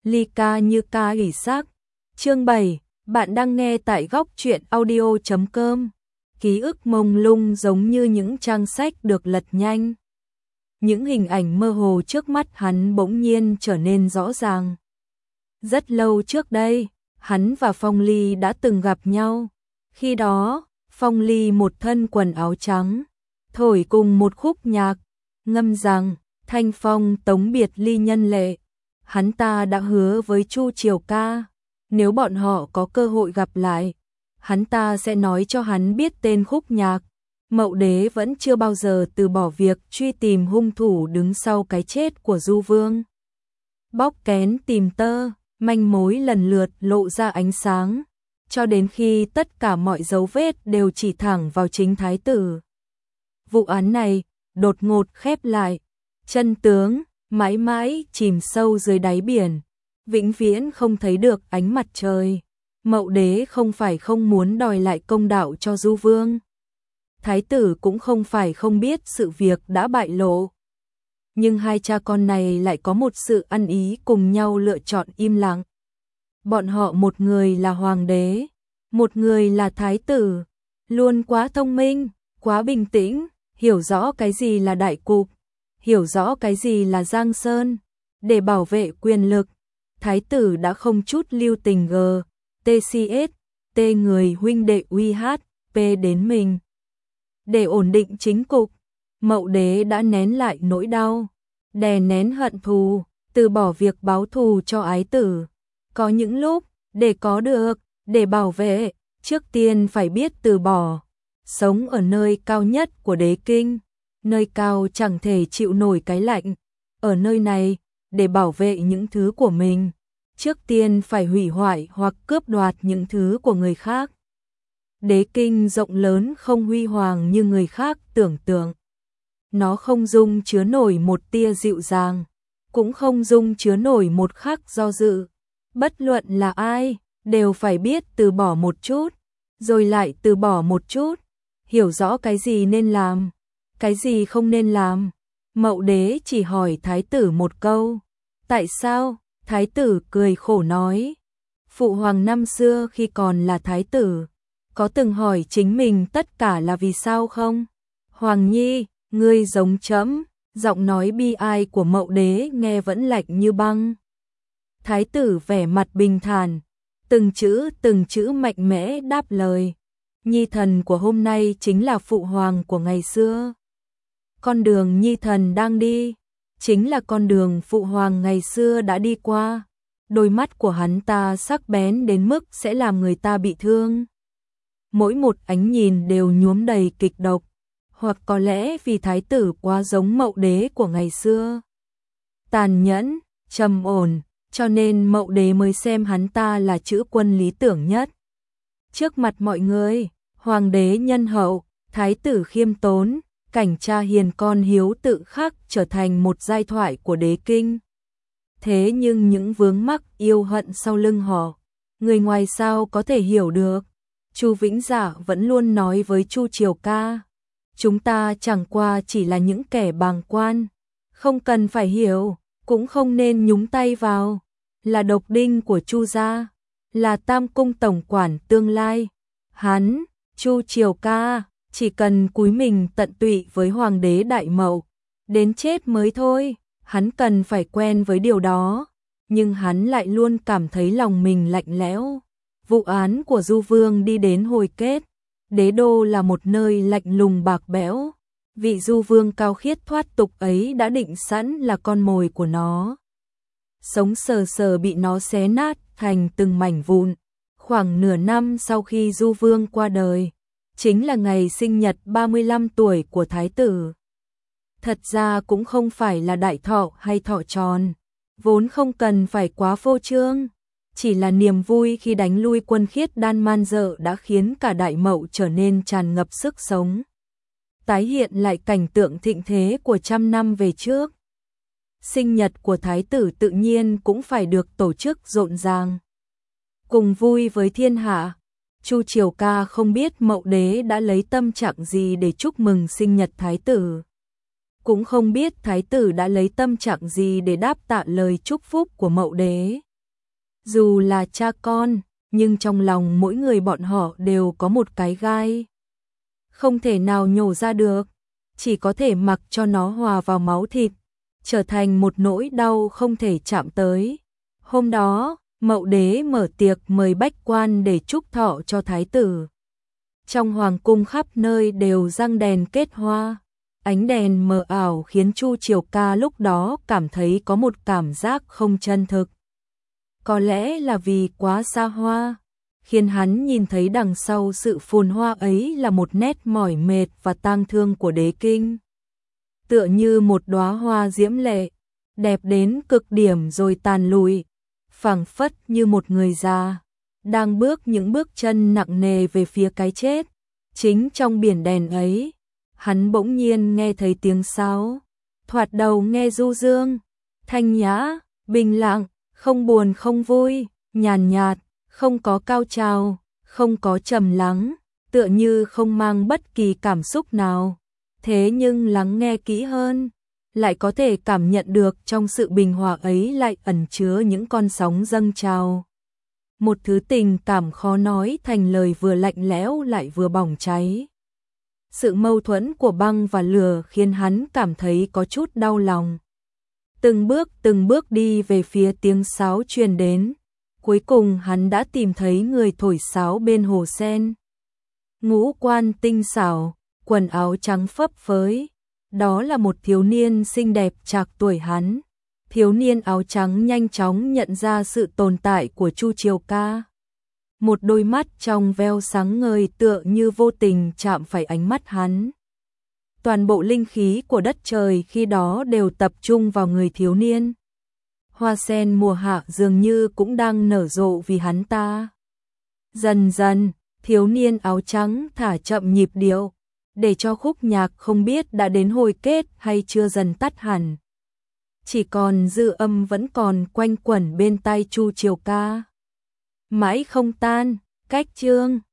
ly ca như ca ủy sắc. Chương 7, bạn đang nghe tại góc truyện audio.com. Ký ức mông lung giống như những trang sách được lật nhanh. Những hình ảnh mơ hồ trước mắt hắn bỗng nhiên trở nên rõ ràng. Rất lâu trước đây, hắn và Phong Ly đã từng gặp nhau. Khi đó, Phong Ly một thân quần áo trắng, thổi cùng một khúc nhạc, ngâm rằng thanh phong tống biệt ly nhân lệ. Hắn ta đã hứa với Chu Triều Ca, nếu bọn họ có cơ hội gặp lại, hắn ta sẽ nói cho hắn biết tên khúc nhạc. Mậu Đế vẫn chưa bao giờ từ bỏ việc truy tìm hung thủ đứng sau cái chết của Du Vương. Bóc kén tìm tơ, manh mối lần lượt lộ ra ánh sáng, cho đến khi tất cả mọi dấu vết đều chỉ thẳng vào chính thái tử. Vụ án này đột ngột khép lại, chân tướng mãi mãi chìm sâu dưới đáy biển, vĩnh viễn không thấy được ánh mặt trời. Mậu Đế không phải không muốn đòi lại công đạo cho Du Vương. Thái tử cũng không phải không biết sự việc đã bại lộ. Nhưng hai cha con này lại có một sự ăn ý cùng nhau lựa chọn im lặng. Bọn họ một người là hoàng đế, một người là thái tử, luôn quá thông minh, quá bình tĩnh, hiểu rõ cái gì là đại cục, hiểu rõ cái gì là giang sơn. Để bảo vệ quyền lực, thái tử đã không chút lưu tình TCS, T người huynh đệ P đến mình. Để ổn định chính cục, Mậu Đế đã nén lại nỗi đau, đè nén hận thù, từ bỏ việc báo thù cho ái tử. Có những lúc, để có được, để bảo vệ, trước tiên phải biết từ bỏ. Sống ở nơi cao nhất của đế kinh, nơi cao chẳng thể chịu nổi cái lạnh. Ở nơi này, để bảo vệ những thứ của mình, trước tiên phải hủy hoại hoặc cướp đoạt những thứ của người khác. Đế kinh rộng lớn không huy hoàng như người khác tưởng tượng. Nó không dung chứa nổi một tia dịu dàng, cũng không dung chứa nổi một khắc do dự. Bất luận là ai, đều phải biết từ bỏ một chút, rồi lại từ bỏ một chút, hiểu rõ cái gì nên làm, cái gì không nên làm. Mậu Đế chỉ hỏi thái tử một câu, tại sao? Thái tử cười khổ nói, phụ hoàng năm xưa khi còn là thái tử, có từng hỏi chính mình tất cả là vì sao không? Hoàng nhi, ngươi giống trẫm. Giọng nói bi ai của Mậu Đế nghe vẫn lạnh như băng. Thái tử vẻ mặt bình thản, từng chữ mạnh mẽ đáp lời, nhi thần của hôm nay chính là phụ hoàng của ngày xưa. Con đường nhi thần đang đi, chính là con đường phụ hoàng ngày xưa đã đi qua. Đôi mắt của hắn ta sắc bén đến mức sẽ làm người ta bị thương. Mỗi một ánh nhìn đều nhuốm đầy kịch độc, hoặc có lẽ vì thái tử quá giống Mậu Đế của ngày xưa. Tàn nhẫn, trầm ổn, cho nên Mậu Đế mới xem hắn ta là chữ quân lý tưởng nhất. Trước mặt mọi người, hoàng đế nhân hậu, thái tử khiêm tốn, cảnh cha hiền con hiếu tự khắc trở thành một giai thoại của đế kinh. Thế nhưng những vướng mắc yêu hận sau lưng họ, người ngoài sao có thể hiểu được. Chu Vĩnh Dạ vẫn luôn nói với Chu Triều Ca, chúng ta chẳng qua chỉ là những kẻ bàng quan, không cần phải hiểu, cũng không nên nhúng tay vào. Là độc đinh của Chu gia, là Tam cung tổng quản tương lai. Hắn, Chu Triều Ca, chỉ cần cúi mình tận tụy với hoàng đế Đại Mậu, đến chết mới thôi. Hắn cần phải quen với điều đó, nhưng hắn lại luôn cảm thấy lòng mình lạnh lẽo. Vụ án của Du Vương đi đến hồi kết, đế đô là một nơi lạnh lùng bạc bẽo. Vị Du Vương cao khiết thoát tục ấy đã định sẵn là con mồi của nó. Sống sờ sờ bị nó xé nát thành từng mảnh vụn. Khoảng nửa năm sau khi Du Vương qua đời, chính là ngày sinh nhật 35 tuổi của thái tử. Thật ra cũng không phải là đại thọ hay thọ tròn, vốn không cần phải quá phô trương. Chỉ là niềm vui khi đánh lui quân Khiết Đan man dợ đã khiến cả Đại Mậu trở nên tràn ngập sức sống. Tái hiện lại cảnh tượng thịnh thế của trăm năm về trước. Sinh nhật của thái tử tự nhiên cũng phải được tổ chức rộn ràng. Cùng vui với thiên hạ, Chu Triều Ca không biết Mậu Đế đã lấy tâm trạng gì để chúc mừng sinh nhật thái tử. Cũng không biết thái tử đã lấy tâm trạng gì để đáp tạ lời chúc phúc của Mậu Đế. Dù là cha con, nhưng trong lòng mỗi người bọn họ đều có một cái gai. Không thể nào nhổ ra được, chỉ có thể mặc cho nó hòa vào máu thịt, trở thành một nỗi đau không thể chạm tới. Hôm đó, Mậu đế mở tiệc mời bách quan để chúc thọ cho thái tử. Trong hoàng cung khắp nơi đều răng đèn kết hoa, ánh đèn mờ ảo khiến Chu Triều Ca lúc đó cảm thấy có một cảm giác không chân thực. Có lẽ là vì quá xa hoa, khiến hắn nhìn thấy đằng sau sự phồn hoa ấy là một nét mỏi mệt và tang thương của đế kinh. Tựa như một đóa hoa diễm lệ, đẹp đến cực điểm rồi tàn lụi, phảng phất như một người già đang bước những bước chân nặng nề về phía cái chết. Chính trong biển đèn ấy, hắn bỗng nhiên nghe thấy tiếng sáo, thoạt đầu nghe du dương, thanh nhã, bình lặng, không buồn không vui, nhàn nhạt, không có cao trào, không có trầm lắng, tựa như không mang bất kỳ cảm xúc nào. Thế nhưng lắng nghe kỹ hơn, lại có thể cảm nhận được trong sự bình hòa ấy lại ẩn chứa những con sóng dâng trào. Một thứ tình cảm khó nói thành lời, vừa lạnh lẽo lại vừa bỏng cháy. Sự mâu thuẫn của băng và lửa khiến hắn cảm thấy có chút đau lòng. Từng bước đi về phía tiếng sáo truyền đến. Cuối cùng hắn đã tìm thấy người thổi sáo bên hồ sen. Ngũ quan tinh xảo, quần áo trắng phấp phới. Đó là một thiếu niên xinh đẹp trạc tuổi hắn. Thiếu niên áo trắng nhanh chóng nhận ra sự tồn tại của Chu Triều Ca. Một đôi mắt trong veo sáng ngời tựa như vô tình chạm phải ánh mắt hắn. Toàn bộ linh khí của đất trời khi đó đều tập trung vào người thiếu niên. Hoa sen mùa hạ dường như cũng đang nở rộ vì hắn ta. Dần dần, thiếu niên áo trắng thả chậm nhịp điệu, để cho khúc nhạc không biết đã đến hồi kết hay chưa dần tắt hẳn. Chỉ còn dư âm vẫn còn quanh quẩn bên tai Chu Triều Ca. Mãi không tan, cách chương